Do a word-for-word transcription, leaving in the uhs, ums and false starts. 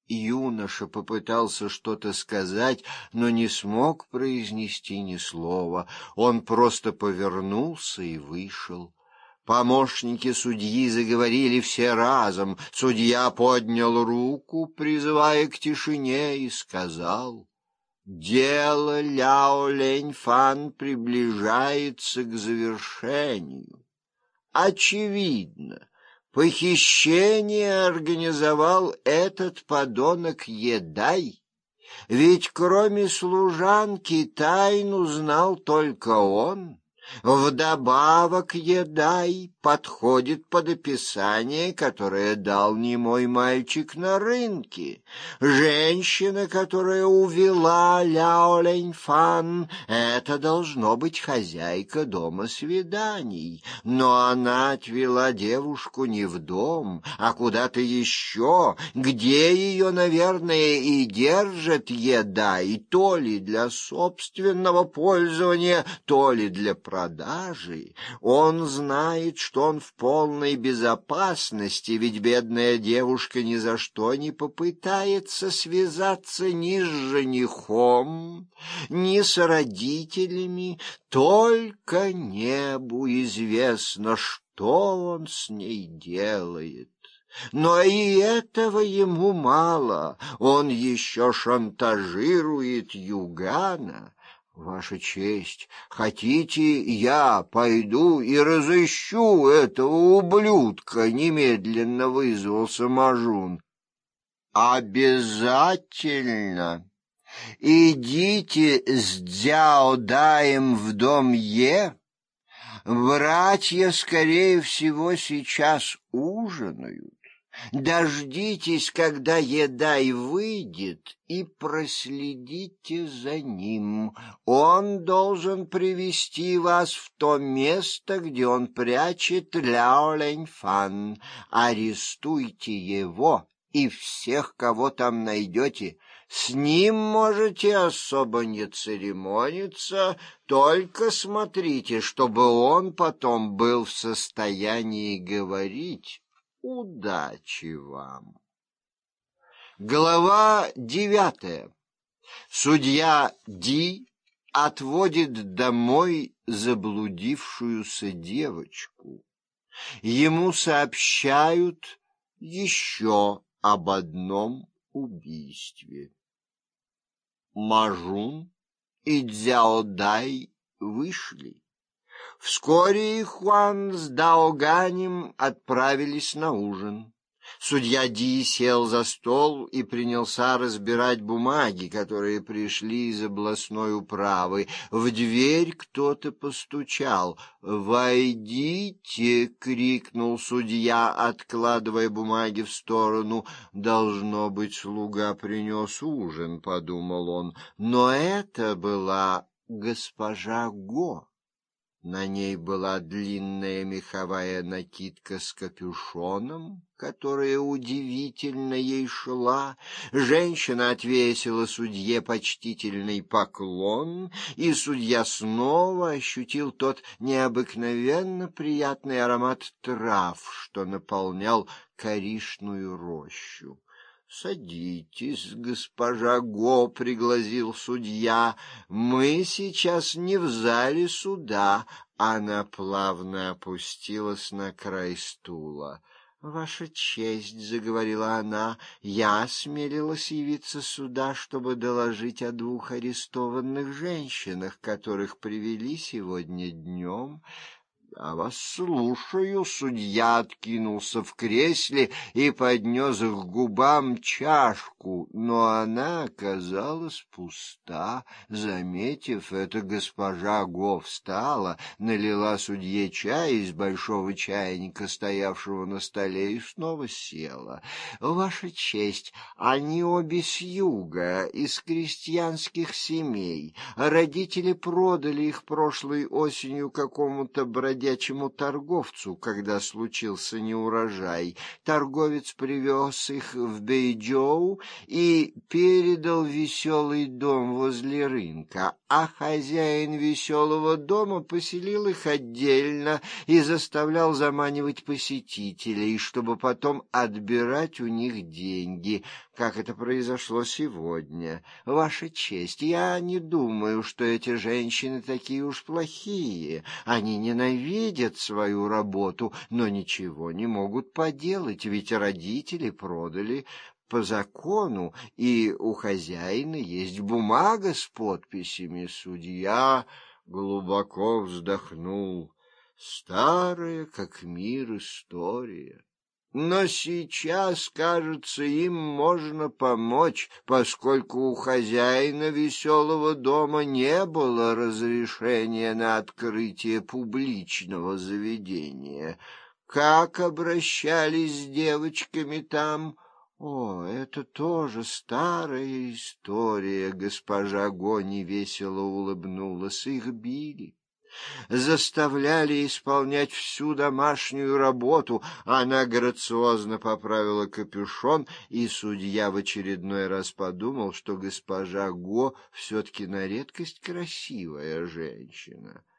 Юноша попытался что-то сказать, но не смог произнести ни слова. Он просто повернулся и вышел. Помощники судьи заговорили все разом. Судья поднял руку, призывая к тишине, и сказал: «Дело Ляо Лэньфан приближается к завершению. Очевидно, похищение организовал этот подонок Едай, ведь кроме служанки тайну знал только он. Вдобавок Едай подходит под описание, которое дал немой мальчик на рынке. Женщина, которая увела Ляо Лэньфан, это должно быть хозяйка дома свиданий, но она отвела девушку не в дом, а куда-то еще, где ее, наверное, и держит Едай, то ли для собственного пользования, то ли для продажи. продажи. Он знает, что он в полной безопасности, ведь бедная девушка ни за что не попытается связаться ни с женихом, ни с родителями, только небу известно, что он с ней делает. Но и этого ему мало, он еще шантажирует Югана. Ваша честь, хотите, я пойду и разыщу этого ублюдка? Немедленно вызвался Мажун. Обязательно. Идите с Дзяо Даем в дом Е. Братья, скорее всего, сейчас ужинают. Дождитесь, когда Едай выйдет, и проследите за ним. Он должен привести вас в то место, где он прячет Ляо Лэньфан. Арестуйте его и всех, кого там найдете. С ним можете особо не церемониться, только смотрите, чтобы он потом был в состоянии говорить. Удачи вам. Глава девятая. Судья Ди отводит домой заблудившуюся девочку. Ему сообщают еще об одном убийстве. Мажун и Цзяодай вышли. Вскоре Хуан с Даоганем отправились на ужин. Судья Ди сел за стол и принялся разбирать бумаги, которые пришли из областной управы. В дверь кто-то постучал. «Войдите!» — крикнул судья, откладывая бумаги в сторону. «Должно быть, слуга принес ужин», — подумал он. Но это была госпожа Го. На ней была длинная меховая накидка с капюшоном, которая удивительно ей шла. Женщина отвесила судье почтительный поклон, и судья снова ощутил тот необыкновенно приятный аромат трав, что наполнял коричную рощу. «Садитесь, госпожа Го», — пригласил судья. «Мы сейчас не в зале суда». Она плавно опустилась на край стула. «Ваша честь», — заговорила она, — «я осмелилась явиться сюда, чтобы доложить о двух арестованных женщинах, которых привели сегодня днем». «Я вас слушаю», — судья откинулся в кресле и поднес к губам чашку, но она оказалась пуста. Заметив это, госпожа Го встала, налила судье чай из большого чайника, стоявшего на столе, и снова села. «Ваша честь, они обе с юга, из крестьянских семей. Родители продали их прошлой осенью какому-то бродячему бродячему торговцу, когда случился неурожай. Торговец привез их в Бэйчжоу и передал в веселый дом возле рынка, а хозяин веселого дома поселил их отдельно и заставлял заманивать посетителей, чтобы потом отбирать у них деньги. как это произошло сегодня. Ваша честь, я не думаю, что эти женщины такие уж плохие. Они ненавидят свою работу, но ничего не могут поделать, ведь родители продали по закону, и у хозяина есть бумага с подписями. Судья глубоко вздохнул. Старая, как мир, история. Но сейчас, кажется, им можно помочь, поскольку у хозяина веселого дома не было разрешения на открытие публичного заведения. Как обращались с девочками там? О, это тоже старая история. Госпожа Гони весело улыбнулась. Их били, заставляли исполнять всю домашнюю работу. Она грациозно поправила капюшон, и судья в очередной раз подумал, что госпожа Го все-таки на редкость красивая женщина.